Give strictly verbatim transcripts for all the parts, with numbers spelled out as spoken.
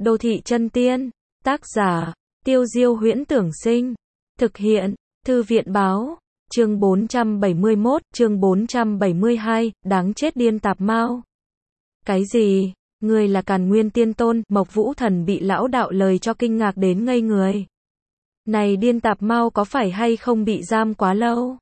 Đô thị chân tiên. Tác giả, Tiêu Diêu Huyễn Tưởng Sinh. Thực hiện, Thư viện Báo. Chương bốn trăm bảy mươi mốt, chương bốn trăm bảy mươi hai, đáng chết điên tạp mao. Cái gì? Ngươi là Càn Nguyên Tiên Tôn? Mộc Vũ Thần bị lão đạo lời cho kinh ngạc đến ngây người. Này điên tạp mao có phải hay không bị giam quá lâu?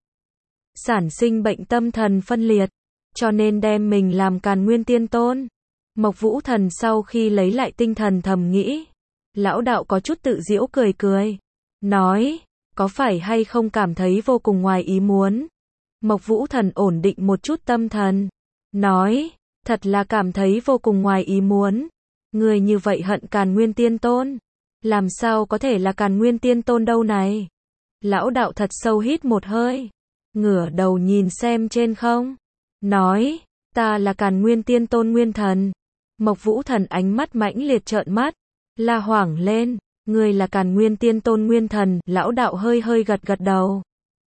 Sản sinh bệnh tâm thần phân liệt, cho nên đem mình làm Càn Nguyên Tiên Tôn. Mộc Vũ Thần sau khi lấy lại tinh thần thầm nghĩ. Lão đạo có chút tự giễu cười cười. Nói, có phải hay không cảm thấy vô cùng ngoài ý muốn? Mộc Vũ Thần ổn định một chút tâm thần. Nói, thật là cảm thấy vô cùng ngoài ý muốn. Người như vậy hận Càn Nguyên Tiên Tôn. Làm sao có thể là Càn Nguyên Tiên Tôn đâu này? Lão đạo thật sâu hít một hơi. Ngửa đầu nhìn xem trên không. Nói, ta là Càn Nguyên Tiên Tôn Nguyên Thần. Mộc Vũ Thần ánh mắt mãnh liệt trợn mắt. La hoảng lên. Người là Càn Nguyên Tiên Tôn Nguyên Thần. Lão đạo hơi hơi gật gật đầu.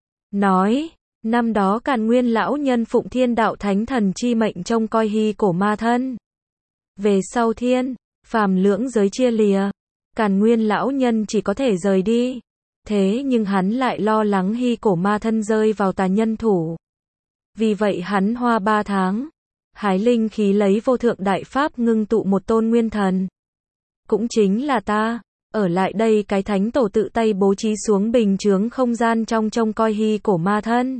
Nói, năm đó Càn Nguyên lão nhân phụng Thiên Đạo Thánh Thần chi mệnh trông coi Hy Cổ Ma thân. Về sau thiên, phàm lưỡng giới chia lìa. Càn Nguyên lão nhân chỉ có thể rời đi. Thế nhưng hắn lại lo lắng Hy Cổ Ma thân rơi vào tà nhân thủ. Vì vậy hắn hoa ba tháng, hái linh khí lấy vô thượng đại pháp ngưng tụ một tôn nguyên thần. Cũng chính là ta, ở lại đây cái thánh tổ tự tay bố trí xuống bình chướng không gian trong trông coi Hy Cổ Ma thân.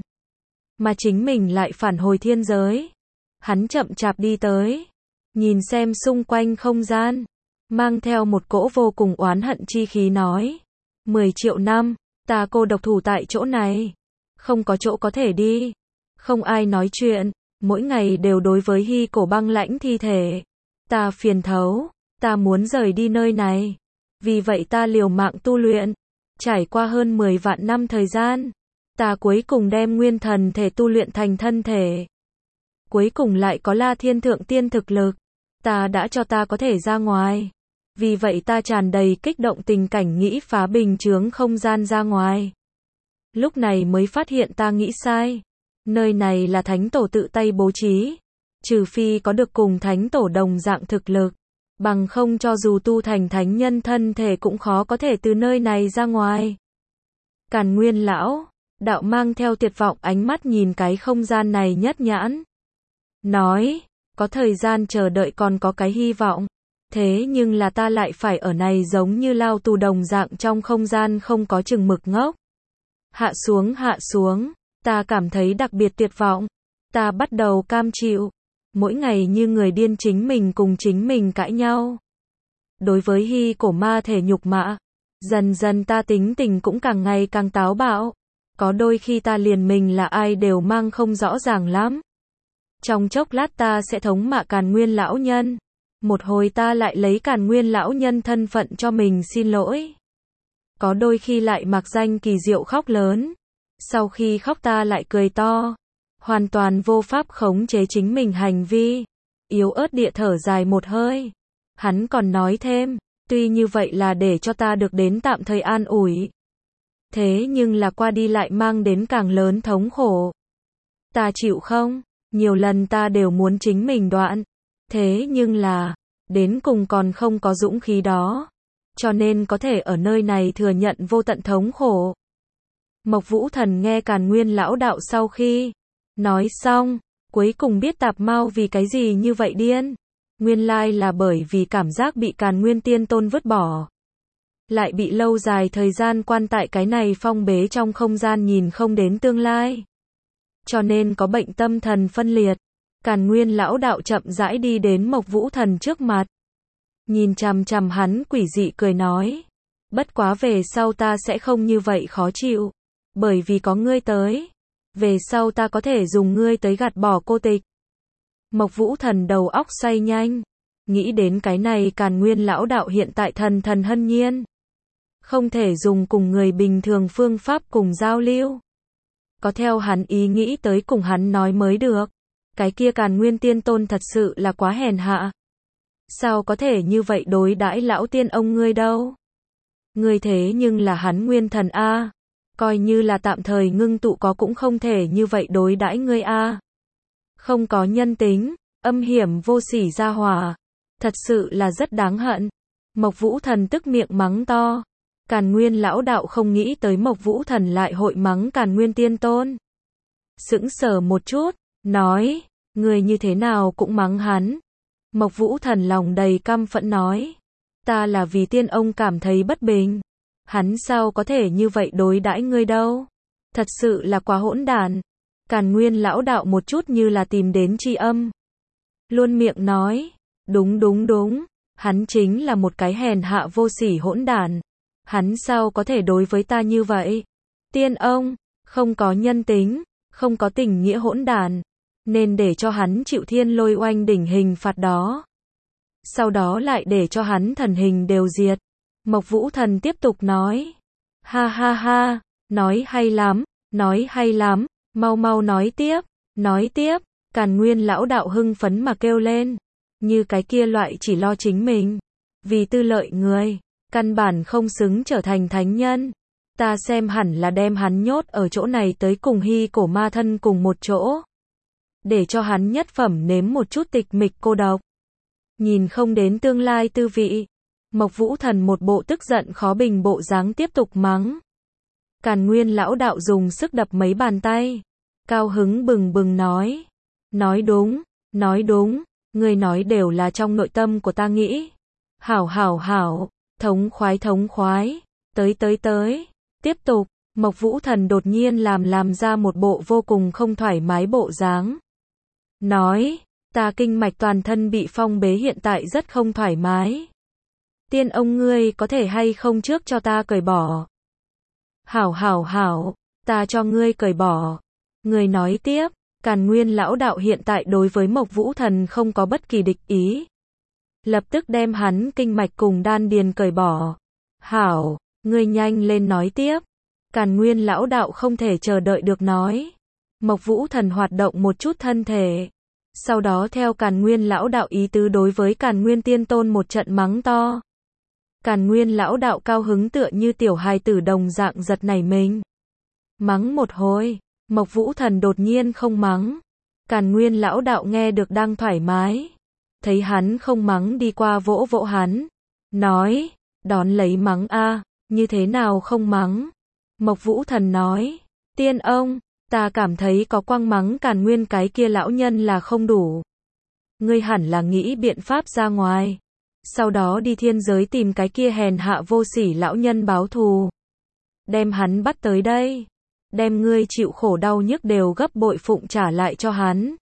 Mà chính mình lại phản hồi thiên giới. Hắn chậm chạp đi tới, nhìn xem xung quanh không gian, mang theo một cỗ vô cùng oán hận chi khí nói. Mười triệu năm, ta cô độc thủ tại chỗ này. Không có chỗ có thể đi. Không ai nói chuyện. Mỗi ngày đều đối với Hy Cổ băng lãnh thi thể. Ta phiền thấu. Ta muốn rời đi nơi này. Vì vậy ta liều mạng tu luyện. Trải qua hơn mười vạn năm thời gian. Ta cuối cùng đem nguyên thần thể tu luyện thành thân thể. Cuối cùng lại có La Thiên Thượng Tiên thực lực. Ta đã cho ta có thể ra ngoài. Vì vậy ta tràn đầy kích động tình cảnh nghĩ phá bình chướng không gian ra ngoài. Lúc này mới phát hiện ta nghĩ sai. Nơi này là thánh tổ tự tay bố trí. Trừ phi có được cùng thánh tổ đồng dạng thực lực. Bằng không cho dù tu thành thánh nhân thân thể cũng khó có thể từ nơi này ra ngoài. Càn Nguyên lão đạo mang theo tuyệt vọng ánh mắt nhìn cái không gian này nhất nhãn. Nói, có thời gian chờ đợi còn có cái hy vọng. Thế nhưng là ta lại phải ở này giống như lao tù đồng dạng trong không gian không có chừng mực ngốc. Hạ xuống hạ xuống, ta cảm thấy đặc biệt tuyệt vọng. Ta bắt đầu cam chịu. Mỗi ngày như người điên chính mình cùng chính mình cãi nhau. Đối với Hy Cổ Ma thể nhục mạ, dần dần ta tính tình cũng càng ngày càng táo bạo. Có đôi khi ta liền mình là ai đều mang không rõ ràng lắm. Trong chốc lát ta sẽ thống mạ Càn Nguyên lão nhân. Một hồi ta lại lấy Càn Nguyên lão nhân thân phận cho mình xin lỗi. Có đôi khi lại mặc danh kỳ diệu khóc lớn. Sau khi khóc ta lại cười to. Hoàn toàn vô pháp khống chế chính mình hành vi. Yếu ớt địa thở dài một hơi. Hắn còn nói thêm, tuy như vậy là để cho ta được đến tạm thời an ủi. Thế nhưng là qua đi lại mang đến càng lớn thống khổ. Ta chịu không? Nhiều lần ta đều muốn chính mình đoạn. Thế nhưng là, đến cùng còn không có dũng khí đó. Cho nên có thể ở nơi này thừa nhận vô tận thống khổ. Mộc Vũ Thần nghe Càn Nguyên lão đạo sau khi nói xong, cuối cùng biết tạp mao vì cái gì như vậy điên. Nguyên lai là bởi vì cảm giác bị Càn Nguyên Tiên Tôn vứt bỏ. Lại bị lâu dài thời gian quan tại cái này phong bế trong không gian nhìn không đến tương lai. Cho nên có bệnh tâm thần phân liệt. Càn Nguyên lão đạo chậm rãi đi đến Mộc Vũ Thần trước mặt. Nhìn chằm chằm hắn quỷ dị cười nói. Bất quá về sau ta sẽ không như vậy khó chịu. Bởi vì có ngươi tới. Về sau ta có thể dùng ngươi tới gạt bỏ cô tịch. Mộc Vũ Thần đầu óc xoay nhanh. Nghĩ đến cái này Càn Nguyên lão đạo hiện tại thần thần hân nhiên. Không thể dùng cùng người bình thường phương pháp cùng giao lưu. Có theo hắn ý nghĩ tới cùng hắn nói mới được. Cái kia Càn Nguyên Tiên Tôn thật sự là quá hèn hạ. Sao có thể như vậy đối đãi lão tiên ông ngươi đâu? Ngươi thế nhưng là hắn nguyên thần a, coi như là tạm thời ngưng tụ có cũng không thể như vậy đối đãi ngươi a. Không có nhân tính, âm hiểm vô sỉ gia hỏa, thật sự là rất đáng hận. Mộc Vũ Thần tức miệng mắng to. Càn Nguyên lão đạo không nghĩ tới Mộc Vũ Thần lại hội mắng Càn Nguyên Tiên Tôn. Sững sờ một chút, nói, người như thế nào cũng mắng hắn. Mộc Vũ Thần lòng đầy căm phẫn nói, ta là vì tiên ông cảm thấy bất bình. Hắn sao có thể như vậy đối đãi ngươi đâu. Thật sự là quá hỗn đản. Càn Nguyên lão đạo một chút như là tìm đến tri âm. Luôn miệng nói, đúng đúng đúng, hắn chính là một cái hèn hạ vô sỉ hỗn đản. Hắn sao có thể đối với ta như vậy? Tiên ông, không có nhân tính, không có tình nghĩa hỗn đản, nên để cho hắn chịu thiên lôi oanh đỉnh hình phạt đó. Sau đó lại để cho hắn thần hình đều diệt. Mộc Vũ Thần tiếp tục nói, ha ha ha, nói hay lắm, nói hay lắm, mau mau nói tiếp, nói tiếp. Càn Nguyên lão đạo hưng phấn mà kêu lên, như cái kia loại chỉ lo chính mình, vì tư lợi người, căn bản không xứng trở thành thánh nhân. Ta xem hẳn là đem hắn nhốt ở chỗ này tới cùng hy cổ ma thân cùng một chỗ, để cho hắn nhất phẩm nếm một chút tịch mịch cô độc, nhìn không đến tương lai tư vị. Mộc Vũ Thần một bộ tức giận khó bình bộ dáng tiếp tục mắng. Càn Nguyên lão đạo dùng sức đập mấy bàn tay, cao hứng bừng bừng nói, nói đúng, nói đúng, người nói đều là trong nội tâm của ta nghĩ. Hảo hảo hảo, thống khoái thống khoái, tới tới tới, tiếp tục. Mộc Vũ Thần đột nhiên làm làm ra một bộ vô cùng không thoải mái bộ dáng. Nói, ta kinh mạch toàn thân bị phong bế hiện tại rất không thoải mái. Tiên ông ngươi có thể hay không trước cho ta cởi bỏ. Hảo hảo hảo, ta cho ngươi cởi bỏ. Người nói tiếp. Càn Nguyên lão đạo hiện tại đối với Mộc Vũ Thần không có bất kỳ địch ý. Lập tức đem hắn kinh mạch cùng đan điền cởi bỏ. Hảo, ngươi nhanh lên nói tiếp. Càn Nguyên lão đạo không thể chờ đợi được nói. Mộc Vũ Thần hoạt động một chút thân thể. Sau đó theo Càn Nguyên lão đạo ý tứ đối với Càn Nguyên Tiên Tôn một trận mắng to. Càn Nguyên lão đạo cao hứng tựa như tiểu hài tử đồng dạng giật nảy mình. Mắng một hồi. Mộc Vũ Thần đột nhiên không mắng. Càn Nguyên lão đạo nghe được đang thoải mái. Thấy hắn không mắng đi qua vỗ vỗ hắn. Nói, đón lấy mắng a, như thế nào không mắng. Mộc Vũ Thần nói, tiên ông, ta cảm thấy có quang mắng Càn Nguyên cái kia lão nhân là không đủ. Ngươi hẳn là nghĩ biện pháp ra ngoài. Sau đó đi thiên giới tìm cái kia hèn hạ vô sỉ lão nhân báo thù. Đem hắn bắt tới đây. Đem ngươi chịu khổ đau nhức đều gấp bội phụng trả lại cho hắn.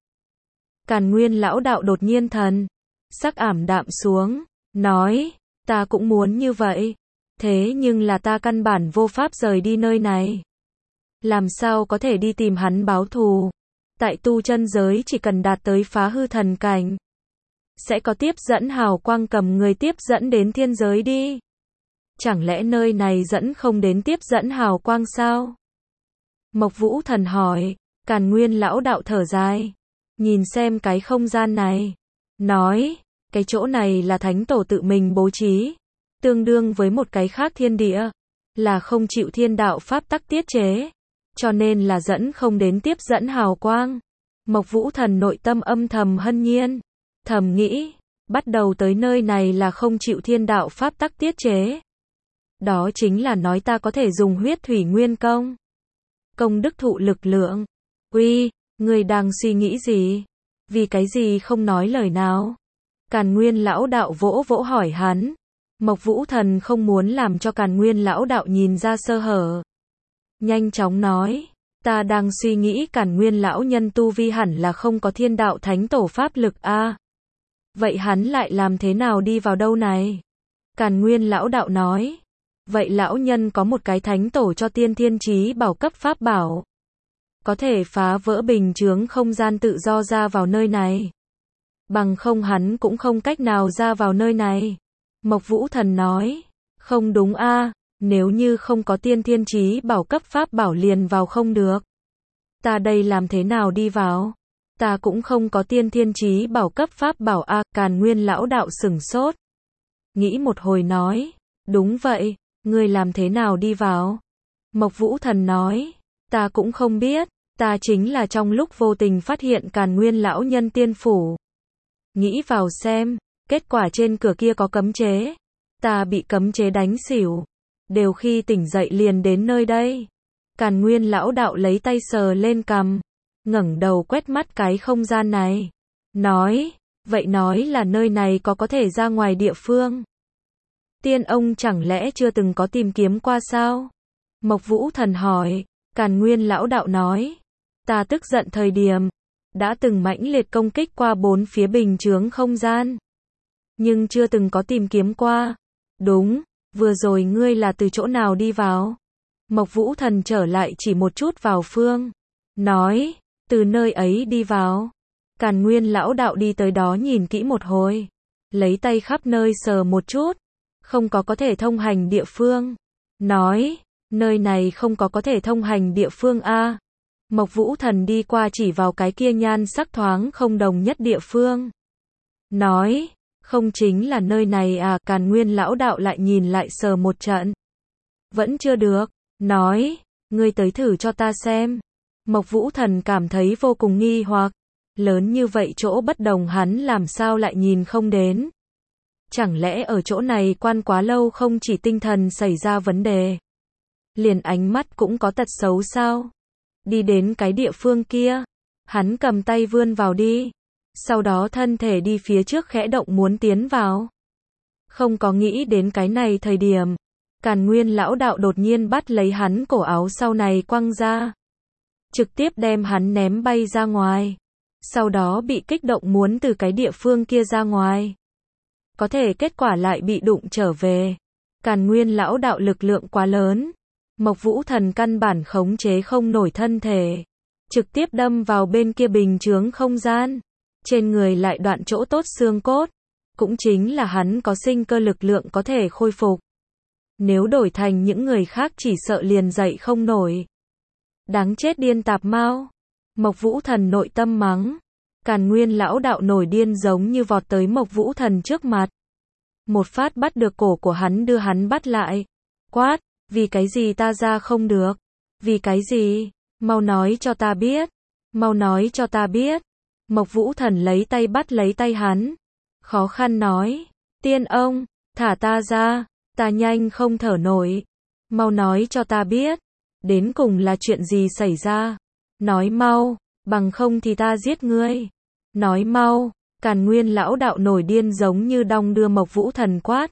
Càn Nguyên lão đạo đột nhiên thần sắc ảm đạm xuống, nói, ta cũng muốn như vậy, thế nhưng là ta căn bản vô pháp rời đi nơi này. Làm sao có thể đi tìm hắn báo thù? Tại tu chân giới chỉ cần đạt tới phá hư thần cảnh, sẽ có tiếp dẫn hào quang cầm người tiếp dẫn đến thiên giới đi. Chẳng lẽ nơi này dẫn không đến tiếp dẫn hào quang sao? Mộc Vũ Thần hỏi. Càn Nguyên lão đạo thở dài, nhìn xem cái không gian này, nói, cái chỗ này là thánh tổ tự mình bố trí, tương đương với một cái khác thiên địa, là không chịu thiên đạo pháp tắc tiết chế, cho nên là dẫn không đến tiếp dẫn hào quang. Mộc Vũ Thần nội tâm âm thầm hân nhiên, thầm nghĩ, bắt đầu tới nơi này là không chịu thiên đạo pháp tắc tiết chế. Đó chính là nói ta có thể dùng huyết thủy nguyên công. Công đức thụ lực lượng. Uy, người đang suy nghĩ gì? Vì cái gì không nói lời nào? Càn Nguyên lão đạo vỗ vỗ hỏi hắn. Mộc Vũ Thần không muốn làm cho Càn Nguyên lão đạo nhìn ra sơ hở. Nhanh chóng nói, ta đang suy nghĩ Càn Nguyên lão nhân tu vi hẳn là không có thiên đạo thánh tổ pháp lực a. À, vậy hắn lại làm thế nào đi vào đâu này? Càn Nguyên lão đạo nói, vậy lão nhân có một cái thánh tổ cho tiên thiên chí bảo cấp pháp bảo, có thể phá vỡ bình chướng không gian tự do ra vào nơi này. Bằng không hắn cũng không cách nào ra vào nơi này. Mộc Vũ Thần nói, không đúng a, à, nếu như không có tiên thiên chí bảo cấp pháp bảo liền vào không được. Ta đây làm thế nào đi vào? Ta cũng không có tiên thiên chí bảo cấp pháp bảo a. À, Càn Nguyên lão đạo sửng sốt. Nghĩ một hồi nói, đúng vậy, ngươi làm thế nào đi vào? Mộc Vũ Thần nói, ta cũng không biết, ta chính là trong lúc vô tình phát hiện Càn Nguyên lão nhân tiên phủ. Nghĩ vào xem, kết quả trên cửa kia có cấm chế. Ta bị cấm chế đánh xỉu. Đều khi tỉnh dậy liền đến nơi đây. Càn Nguyên lão đạo lấy tay sờ lên cằm, ngẩng đầu quét mắt cái không gian này. Nói, vậy nói là nơi này có có thể ra ngoài địa phương. Tiên ông chẳng lẽ chưa từng có tìm kiếm qua sao? Mộc Vũ Thần hỏi. Càn Nguyên lão đạo nói, ta tức giận thời điểm, đã từng mãnh liệt công kích qua bốn phía bình chướng không gian. Nhưng chưa từng có tìm kiếm qua. Đúng, vừa rồi ngươi là từ chỗ nào đi vào? Mộc Vũ Thần trở lại chỉ một chút vào phương. Nói, từ nơi ấy đi vào. Càn Nguyên lão đạo đi tới đó nhìn kỹ một hồi. Lấy tay khắp nơi sờ một chút. Không có có thể thông hành địa phương. Nói, nơi này không có có thể thông hành địa phương a. Mộc Vũ Thần đi qua chỉ vào cái kia nhan sắc thoáng không đồng nhất địa phương. Nói, không chính là nơi này à? Càn Nguyên lão đạo lại nhìn lại sờ một trận. Vẫn chưa được. Nói, ngươi tới thử cho ta xem. Mộc Vũ Thần cảm thấy vô cùng nghi hoặc. Lớn như vậy chỗ bất đồng hắn làm sao lại nhìn không đến. Chẳng lẽ ở chỗ này quan quá lâu không chỉ tinh thần xảy ra vấn đề. Liền ánh mắt cũng có tật xấu sao? Đi đến cái địa phương kia. Hắn cầm tay vươn vào đi. Sau đó thân thể đi phía trước khẽ động muốn tiến vào. Không có nghĩ đến cái này thời điểm. Càn Nguyên lão đạo đột nhiên bắt lấy hắn cổ áo sau này quăng ra. Trực tiếp đem hắn ném bay ra ngoài. Sau đó bị kích động muốn từ cái địa phương kia ra ngoài. Có thể kết quả lại bị đụng trở về. Càn Nguyên lão đạo lực lượng quá lớn. Mộc Vũ Thần căn bản khống chế không nổi thân thể. Trực tiếp đâm vào bên kia bình chướng không gian. Trên người lại đoạn chỗ tốt xương cốt. Cũng chính là hắn có sinh cơ lực lượng có thể khôi phục. Nếu đổi thành những người khác chỉ sợ liền dậy không nổi. Đáng chết điên tạp mao. Mộc Vũ Thần nội tâm mắng. Càn Nguyên lão đạo nổi điên giống như vọt tới Mộc Vũ Thần trước mặt. Một phát bắt được cổ của hắn đưa hắn bắt lại. Quát, vì cái gì ta ra không được? Vì cái gì? Mau nói cho ta biết. Mau nói cho ta biết. Mộc Vũ Thần lấy tay bắt lấy tay hắn. Khó khăn nói. Tiên ông, thả ta ra. Ta nhanh không thở nổi. Mau nói cho ta biết. Đến cùng là chuyện gì xảy ra? Nói mau, bằng không thì ta giết ngươi. Nói mau. Càn Nguyên lão đạo nổi điên giống như đong đưa Mộc Vũ Thần quát.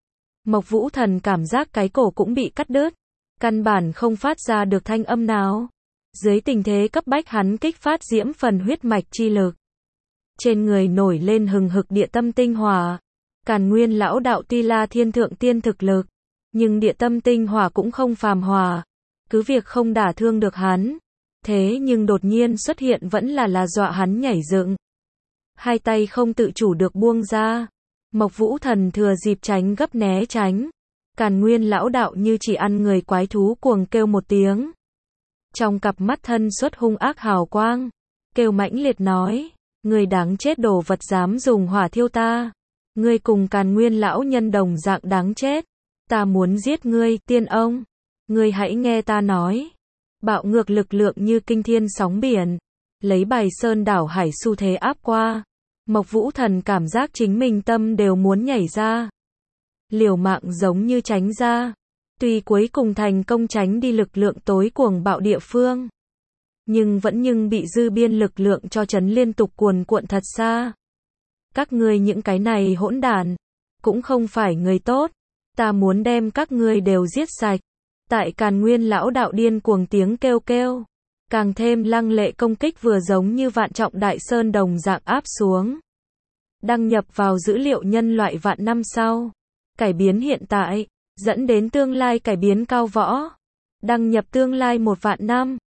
Mộc Vũ Thần cảm giác cái cổ cũng bị cắt đứt. Căn bản không phát ra được thanh âm nào. Dưới tình thế cấp bách hắn kích phát diễm phần huyết mạch chi lực. Trên người nổi lên hừng hực địa tâm tinh hỏa. Càn Nguyên lão đạo tuy là thiên thượng tiên thực lực. Nhưng địa tâm tinh hỏa cũng không phàm hỏa. Cứ việc không đả thương được hắn. Thế nhưng đột nhiên xuất hiện vẫn là là dọa hắn nhảy dựng. Hai tay không tự chủ được buông ra. Mộc Vũ Thần thừa dịp tránh gấp né tránh. Càn Nguyên lão đạo như chỉ ăn người quái thú cuồng kêu một tiếng. Trong cặp mắt thân xuất hung ác hào quang. Kêu mãnh liệt nói. Người đáng chết đồ vật dám dùng hỏa thiêu ta. Ngươi cùng Càn Nguyên lão nhân đồng dạng đáng chết. Ta muốn giết ngươi, tiên ông. Ngươi hãy nghe ta nói. Bạo ngược lực lượng như kinh thiên sóng biển. Lấy bài sơn đảo hải xu thế áp qua. Mộc Vũ Thần cảm giác chính mình tâm đều muốn nhảy ra. Liều mạng giống như tránh ra. Tuy cuối cùng thành công tránh đi lực lượng tối cuồng bạo địa phương. Nhưng vẫn nhưng bị dư biên lực lượng cho chấn liên tục cuồn cuộn thật xa. Các ngươi những cái này hỗn đản. Cũng không phải người tốt. Ta muốn đem các ngươi đều giết sạch. Tại Càn Nguyên lão đạo điên cuồng tiếng kêu kêu. Càng thêm lăng lệ công kích vừa giống như vạn trọng đại sơn đồng dạng áp xuống. Đăng nhập vào dữ liệu nhân loại vạn năm sau. Cải biến hiện tại, dẫn đến tương lai cải biến cao võ. Đăng nhập tương lai một vạn năm.